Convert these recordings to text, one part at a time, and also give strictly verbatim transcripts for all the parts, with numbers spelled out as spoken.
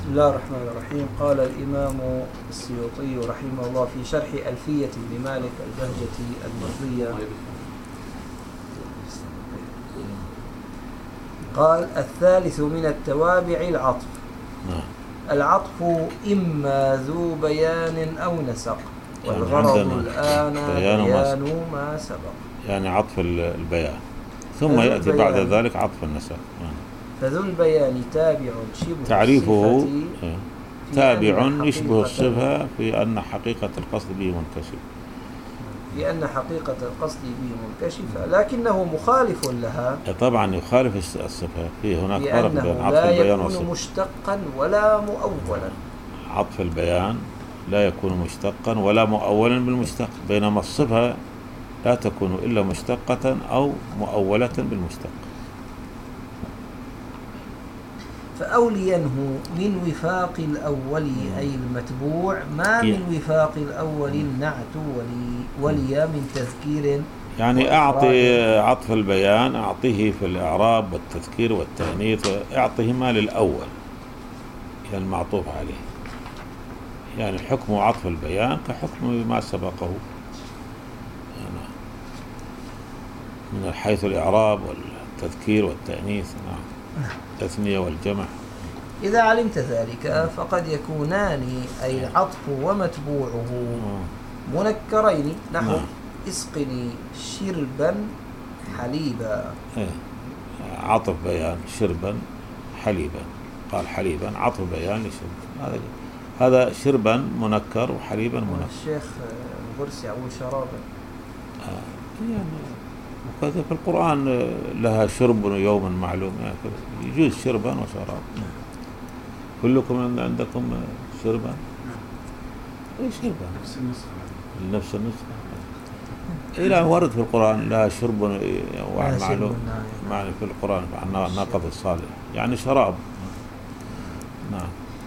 بسم الله الرحمن الرحيم. قال الإمام السيوطي رحمه الله في شرح ألفية ابن مالك البهجتي المرضية، قال: الثالث من التوابع العطف. العطف إما ذو بيان أو نسق، والغرض الآن بيان, بيان ما سبق. يعني عطف البيان، ثم يأتي بعد ذلك عطف النسق. فذو البيان تابع شبه تعريفه تابع يشبه الصفة في أن حقيقة القصد به منكشف، في أن حقيقة القصد به منكشفة، لكنه مخالف لها. طبعا يخالف الصفة، في هناك فرق بين عطف لا البيان يكون مشتقا ولا مؤولا. عطف البيان لا يكون مشتقا ولا مؤولا بالمشتق، بينما الصفة لا تكون إلا مشتقة أو مؤولة بالمشتق. فأولينه من وفاق الأول أي المتبوع، ما من وفاق الأول النعت ولي, ولي من تذكير. يعني أعطي عطف البيان أعطيه في الإعراب والتذكير والتأنيث، أعطيهما للأول يعني المعطوف عليه، يعني حكم عطف البيان كحكم ما سبقه من حيث الإعراب والتذكير والتأنيث، نعم، التثنية والجمع. إذا علمت ذلك فقد يكونان أي العطف ومتبوعه منكرين، نحو اسقني شربا حليبا. عطف بيان شربا حليبا، قال حليبا عطف بيان لشرب، هذا هذا شربا منكر وحليبا منكر. الشيخ الغرسي يقول شرابا، يعني وكذا في القرآن لها شرب يوما معلوم، يعني يجوز شربا وشراب. كلكم عندكم شربا؟ اي شربا نفس النسخة، نفس النسخة. إلى ورد في القرآن لها شرب معلوم، معنى في القرآن عن ناقض الصالح يعني شراب. نعم.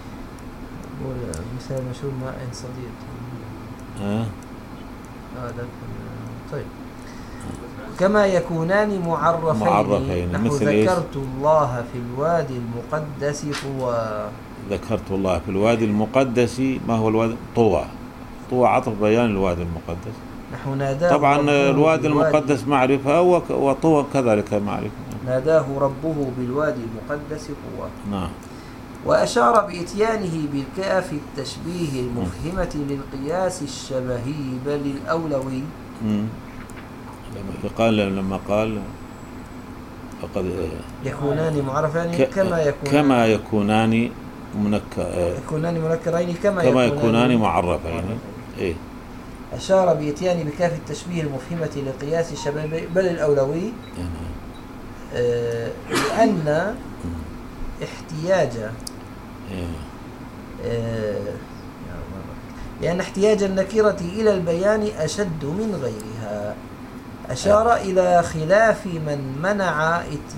مثال مشهور ماء صديق. اه هذا طيب. كما يكونان معرفين, معرفين. نحو ذكرت الله في الوادي المقدس طوى. ذكرت الله في الوادي المقدس، ما هو الوادي؟ طوى. طوى عطف بيان الوادي المقدس. نحو ناداه طبعا الوادي المقدس معرفة وطوى كذلك معرفة. ناداه ربه بالوادي المقدس طوى. نعم. وأشار بإتيانه بالكاف التشبيه المفهمة للقياس الشبهي بل الأولوي. م. قال لما قال فقد يكونان معرفان كما يكونان كما يكونان منكر يكونان منكرين كما, كما يكونان معرفين. إيه. أشار بإتيان بكاف التشبيه المفهمة للقياس الشبهي بل الأولوي، آه لأن احتياج آه لأن احتياج النكرة إلى البيان أشد من غيرها. أشار إلى خلاف من منع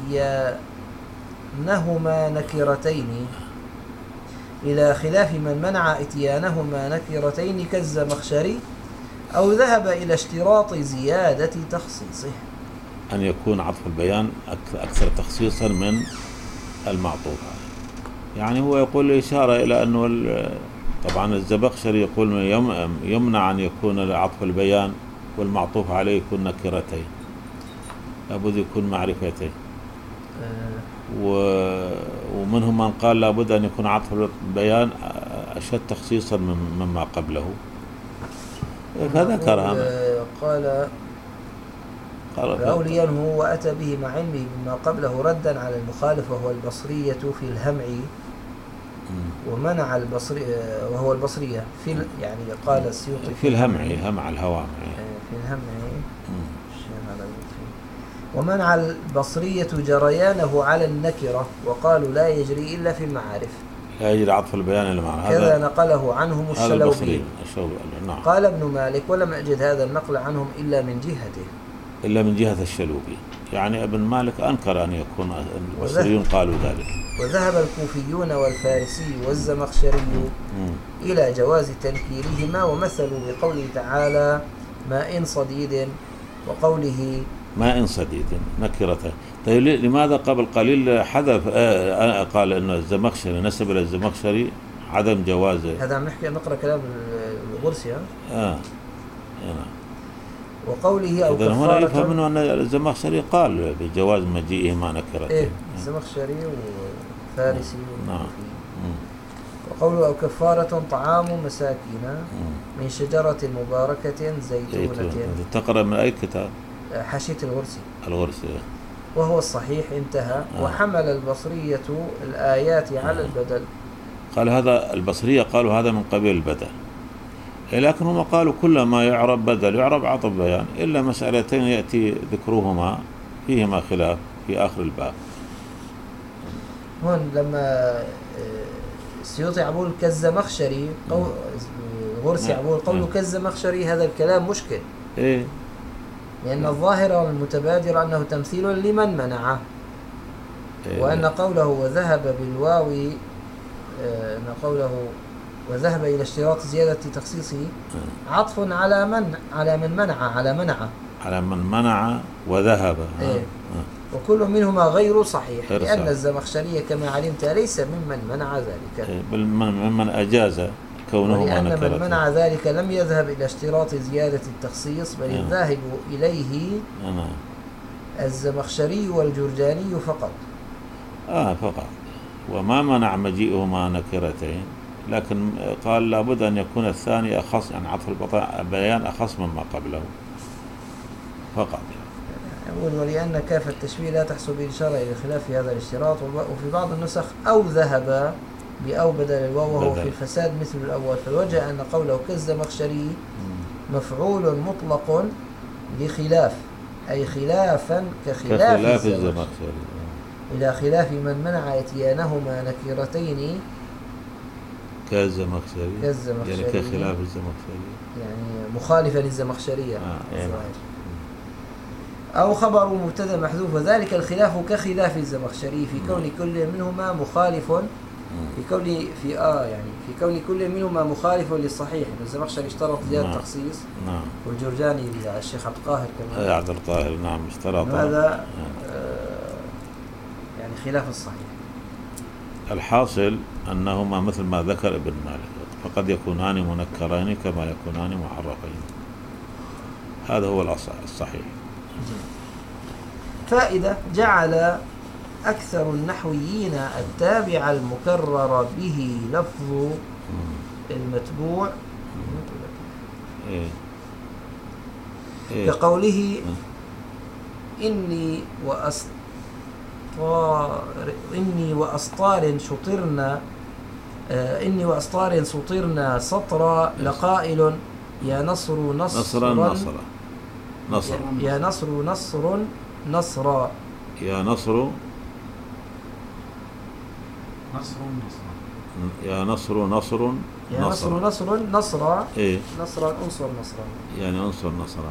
إتيانهما نكرتين إلى خلاف من منع إتيانهما نكرتين كالزمخشري، أو ذهب إلى اشتراط زيادة تخصيصه، أن يكون عطف البيان أكثر تخصيصا من المعطوف. يعني هو يقول إشارة إلى أنه طبعا الزمخشري يقول يمنع أن يكون عطف البيان والمعطوف عليه يكون نكرتين، لابد يكون معرفتين. و... ومنهم من قال لابد أن يكون عطف البيان أشد تخصيصا مما قبله، فذكر هذا. قال فأوليانه وأتى به مع علمه بما قبله ردا على المخالف وهو البصرية في الهمع، ومنع البصري وهو البصرية في يعني قال السيوطي في الهمع همع الهوامع في الهمع، ومنع البصرية جريانه على النكرة وقالوا لا يجري إلا في المعارف، لا يجري عطف البيان إلا معارف. كذا نقله عنهم الشلوبي. نعم. قال ابن مالك ولم أجد هذا النقل عنهم إلا من جهته إلا من جهة الشلوبي، يعني ابن مالك أنكر أن يكون البصريون قالوا ذلك. وذهب الكوفيون والفارسي والزمخشري إلى جواز تنكيرهما، ومثلوا بقوله تعالى ماء صديد، وقوله ماء صديد نكرة. طيب لماذا قبل قليل حذف آه قال أن الزمخشري نسب إلى الزمخشري عدم جوازه؟ هذا عم نحكي نقرأ كلام الغرسي. ها آه. آه. وقوله أو كفارة. هنا يفهم منه أن الزمخشري قال بجواز مجيئه ما نكرته. إيه الزمخشري وفارسي. نعم. وقوله أو كفارة طعام مساكين من شجرة مباركة زيتونة. تقرأ من أي كتاب؟ حاشية الغرسي. الغرسي. وهو الصحيح انتهى. آه. وحمل البصرية الآيات على آه. البدل. قال هذا البصرية قالوا هذا من قبيل البدل، لكن هم قالوا كل ما يعرب بدل يعرب عطف بيان، إلا مسألتين يأتي ذكرهما فيهما خلاف في آخر الباب. هون لما السيوطي عبول كالزمخشري قول غرسي عبول قوله كالزمخشري، هذا الكلام مشكل. إيه؟ لأن الظاهرة والمتبادر أنه تمثيل لمن منعه. إيه؟ وأن قوله وذهب بالواو أن قوله وذهب إلى اشتراط زيادة تخصيصه عطف على من على من منع على منع على من منع وذهب. إيه؟ وكل منهما غير صحيح، غير لأن صحيح. الزمخشري كما علمت ليس ممن منع ذلك، بل ممن أجاز كونه ولأن من منع ذلك لم يذهب إلى اشتراط زيادة التخصيص، بل الذاهب إليه أنا. الزمخشري والجرجاني فقط. آه فقط، وما منع مجيئهما نكرتين، لكن قال لابد أن يكون الثاني أخص، يعني عطف البيان أخص مما قبله فقط. يقول ولأن كاف التشبيه لا تحصل بالإشارة إلى خلاف هذا الاشتراط، وفي بعض النسخ أو ذهب بأو بدل الواو وهو في الفساد مثل الأول، فالوجه أن قوله كالزمخشري مفعول مطلق لخلاف، أي خلافا كخلاف كخلاف الزمخشري، إلى خلاف من منع إتيانهما نكرتين كالزمخشري، كالزمخشري يعني كخلاف الزمخشري، يعني مخالفا للزمخشرية. آه يعني. أو خبر مبتدا محذوف، وذلك الخلاف كخلاف الزمخشري في كون كل منهما مخالف في كون في آه يعني في كون كل منهما مخالف للصحيح. الزمخشري اشترط زيادة نعم. تخصيص، نعم. والجرجاني الشيخ عبد القاهر كمان عبد القاهر نعم اشترط هذا آه يعني خلاف الصحيح. الحاصل أنهما مثل ما ذكر ابن مالك، فقد يكونان منكرين كما يكونان محرفين، هذا هو الصحيح. فائدة: جعل أكثر النحويين التابع المكرر به لفظ المتبوع إيه. إيه. كقوله إني وأسطار إني وأسطار شطرنا آه إني وأسطار سطرنا سطرا لقائل يا نصر نصرا نصرا نصر يا نصر نصر نصرا يا نصر نصر نصر يا نصر نصر يا نصر نصر نصرا إيه؟ نصرا انصر نصرا يعني انصر نصرا.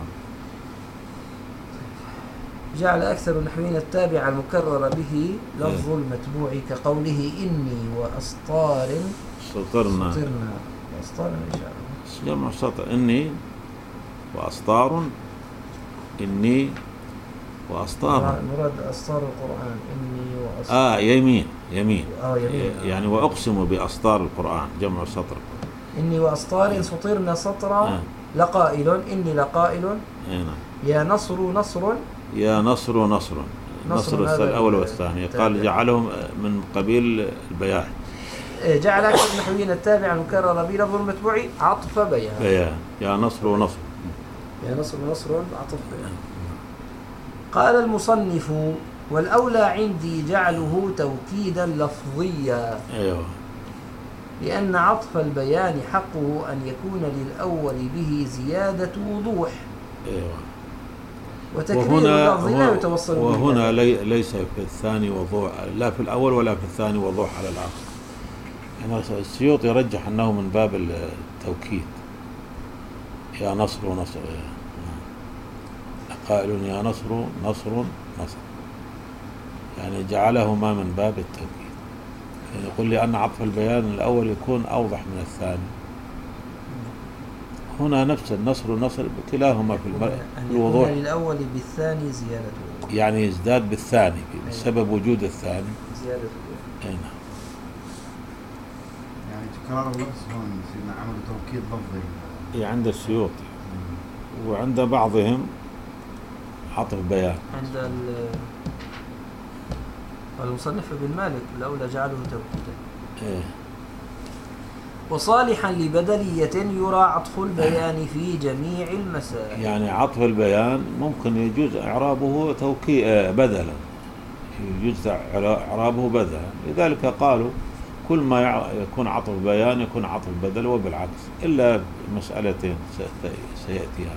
جعل أكثر النحويين التابع المكرر به لفظ إيه؟ المتبوع كقوله إني وأسطار سطرنا سطرنا أسطار جمع سطر إني وأسطار إني وأسطار مراد أسطار القرآن إني وأسطار آه يمين يمين, آه يمين. يعني وأقسم بأسطار القرآن جمع سطر إني وأسطار سطرنا سطرا آه. لقائل إني لقائل آه. يا نصر نصر يا نصر نصر نصر, نصر الأول والثاني قال جعلهم من قبيل البيان. جعل أكثر النحويين التابع المكرر بلفظ المتبوع عطف بيان بيان يا نصر ونصر يا نصر نصر عطف بيان. قال المصنف والأولى عندي جعله توكيدا لفظيا. أيوه. لأن عطف البيان حقه أن يكون للأول به زيادة وضوح. أيوه. وتكرير اللفظ لا يتوصل وهنا لي ليس في الثاني وضوح، لا في الأول ولا في الثاني وضوح على الآخر. يعني السيوطي يرجح أنه من باب التوكيد يا نصر ونصر قائل يا نصر نصر نصر، يعني جعلهما من باب التوكيد. يعني يقول لي أن عطف البيان الأول يكون أوضح من الثاني، هنا نفس النصر والنصر كلاهما في الم... الوضوح. للأول بالثاني زيادة الوضوح. يعني يزداد بالثاني بسبب وجود الثاني زيادة الوضوح. أي نعم. يعني تكرار اللفظ هون سيدنا عمل توكيد لفظي. إيه عند السيوطي وعند بعضهم عطف بيان. عند المصنف ابن مالك الأولى جعله توكيدا. إيه. وصالحا لبدلية يرى عطف البيان في جميع المسائل. يعني عطف البيان ممكن يجوز إعرابه توكيد بدلا، يجوز إعرابه بدلا، لذلك قالوا كل ما يكون عطف بيان يكون عطف بدل وبالعكس، إلا مسألتين سيأتيها.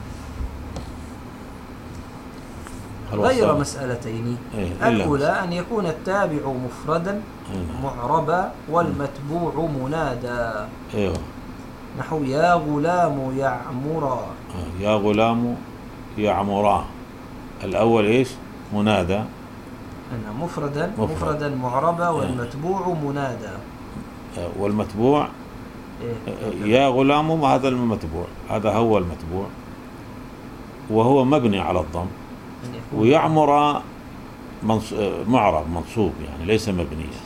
غير مسألتين. إيه الأولى أن يكون التابع مفردا إيه معربا والمتبوع منادى. إيه. نحو يا غلام يعمرا. يا غلام يعمرا، الأول إيش؟ منادى. أنا مفردا مفرد. مفردا معربا والمتبوع منادى. والمتبوع إيه؟ يا غلام، هذا المتبوع، هذا هو المتبوع وهو مبني على الضم. ويعمر منص... معرب منصوب يعني ليس مبنيا،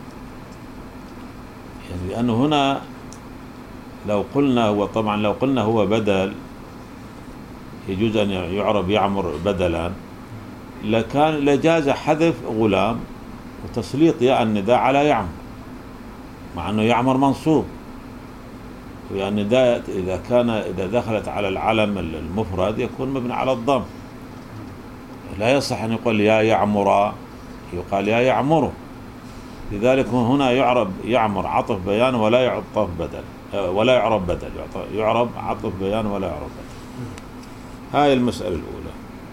يعني لأنه هنا لو قلنا هو طبعا لو قلنا هو بدل يجوز أن يعرب يعمر بدلا، لكان لجاز حذف غلام وتسليط ياء النداء على يعمر، مع أنه يعمر منصوب، ويعني النداء إذا كان إذا دخلت على العلم المفرد يكون مبني على الضم، لا يصح أن يقول يا يعمر، يقال يا يعمر. لذلك هنا يعرب يعمر عطف بيان ولا يعطف بدل ولا يعرب بدل، يعرب عطف بيان ولا يعرب بدل. هاي المسألة الأولى.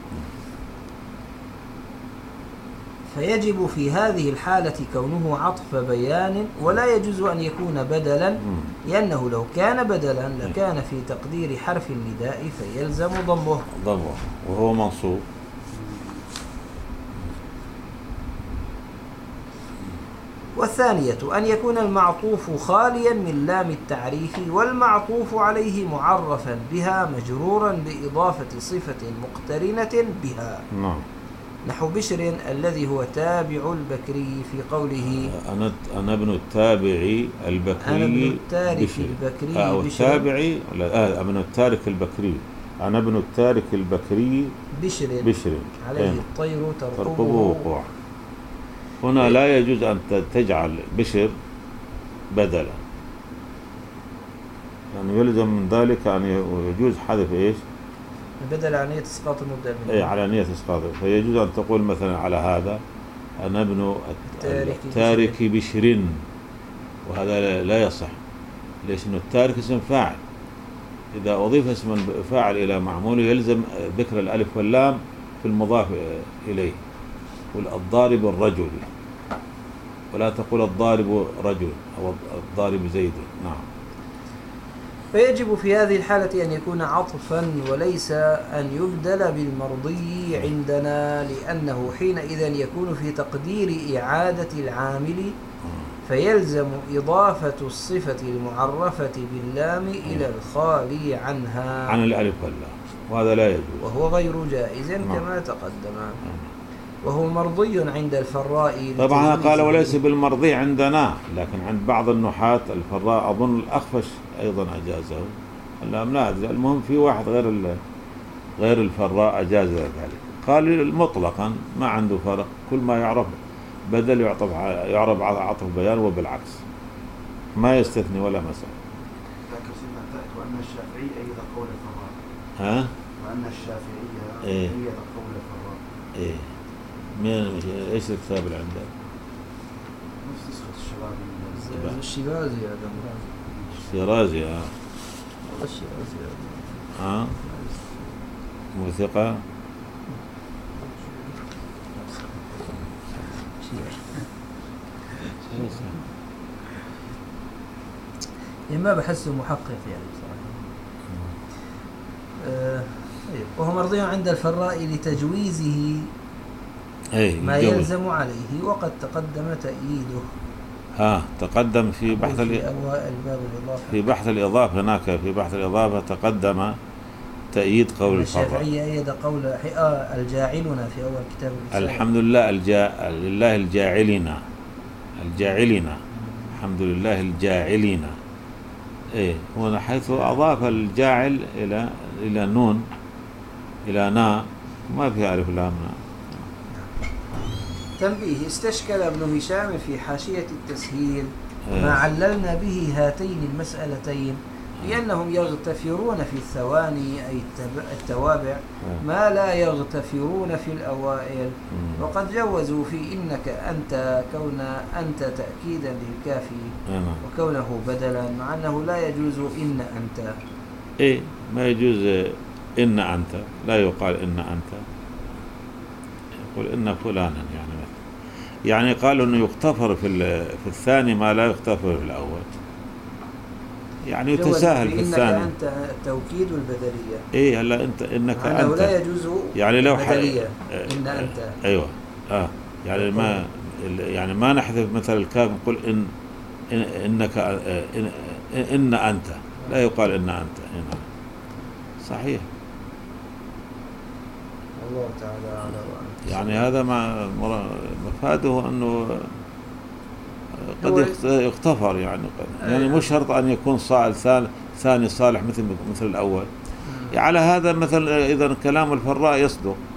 فيجب في هذه الحالة كونه عطف بيان ولا يجوز أن يكون بدلا، لأنه لو كان بدلا لكان في تقدير حرف النداء فيلزم ضمه ضمه وهو منصوب. والثانية أن يكون المعطوف خاليا من لام التعريف والمعطوف عليه معرفا بها مجرورا بإضافة صفة مقترنة بها. نعم. نحو بشر الذي هو تابع البكري في قوله أنا أنا ابن التابع البكري. أنا ابن التارك البكري أو التابعي لا ابن التارك البكري. أنا ابن التارك البكري بشر بشر عليه الطير ترقبه وقوع. هنا لا يجوز أن تجعل بشر بدلا، يعني يلزم من ذلك أن يجوز حذف إيش؟ بدل على نية إسقاط المبدأ منه. إيه على نية إسقاط، فيجوز أن تقول مثلا على هذا أنا ابن التارك بشر، وهذا لا يصح. ليش؟ إنه التارك اسم فاعل، إذا أضيف اسم فاعل إلى معموله يلزم ذكر الألف واللام في المضاف إليه. الضارب الرجل، ولا تقول الضارب رجل أو الضارب زيد. نعم. فيجب في هذه الحالة أن يكون عطفا وليس أن يبدل بالمرضي عندنا، لأنه حينئذ يكون في تقدير إعادة العامل فيلزم إضافة الصفة المعرفة باللام إلى الخالي عنها عن الألف واللام، وهذا لا يجوز وهو غير جائز كما تقدم. وهو مرضي عند الفراء. طبعا قال وليس بالمرضي عندنا، لكن عند بعض النحاة الفراء أظن الأخفش أيضا أجازه، اللام لا أجزاء. المهم في واحد غير غير الفراء أجاز ذلك، قال مطلقا ما عنده فرق، كل ما يعرف بدل يعطف يعرب على عطف بيان وبالعكس، ما يستثني ولا مسألة. وأن الشافعي أيضا قول الفراء. ها؟ وأن الشافعية إيه؟ أيضا قول الفراء. إيه. مين ايش الكتاب اللي عندك؟ نفس نسخة الشرازي. الشيرازي هذا. الشيرازي ها. الشيرازي ها. موثقة. يعني ما بحسه محقق يعني بصراحة. آه. وهو مرضي عند الفراء لتجويزه أيه ما يلزم عليه، وقد تقدم تأييده. ها تقدم في بحث في أوائل باب الإضافة. في بحث الإضافة هناك في بحث الإضافة تقدم تأييد قول الفراء. الشافعية أيد قول آه الجاعلنا في أول كتاب الرسالة. الحمد لله الجا... لله الجاعلين الجاعلين الحمد لله الجاعلين. إيه هنا حيث أضاف الجاعل إلى إلى نون إلى نا ما في ألف لام. تنبيه: استشكل ابن هشام في حاشية التسهيل ما عللنا به هاتين المسألتين لأنهم يغتفرون في الثواني أي التوابع ما لا يغتفرون في الأوائل، وقد جوزوا في إنك أنت كون أنت تأكيدا للكافي وكونه بدلا، مع أنه لا يجوز إن أنت. إيه ما يجوز إن أنت، لا يقال إن أنت، يقول إن فلانا يعني يعني قالوا إنه يغتفر في في الثاني ما لا يغتفر في الأول، يعني يتساهل في الثاني. إنك أنت التوكيد والبدلية. إيه هلا أنت إنك أنت لا يجوز يعني لو البدلية إن أنت. أيوة آه يعني ما يعني ما نحذف مثل الكاف نقول إن, إن إنك إن, إن أنت، لا يقال إن أنت هنا. صحيح. الله تعالى أعلم. يعني هذا ما مفاده أنه قد يغتفر يعني يعني مش شرط أن يكون صالح ثاني صالح مثل مثل الأول. على هذا مثل إذا كلام الفراء يصدق.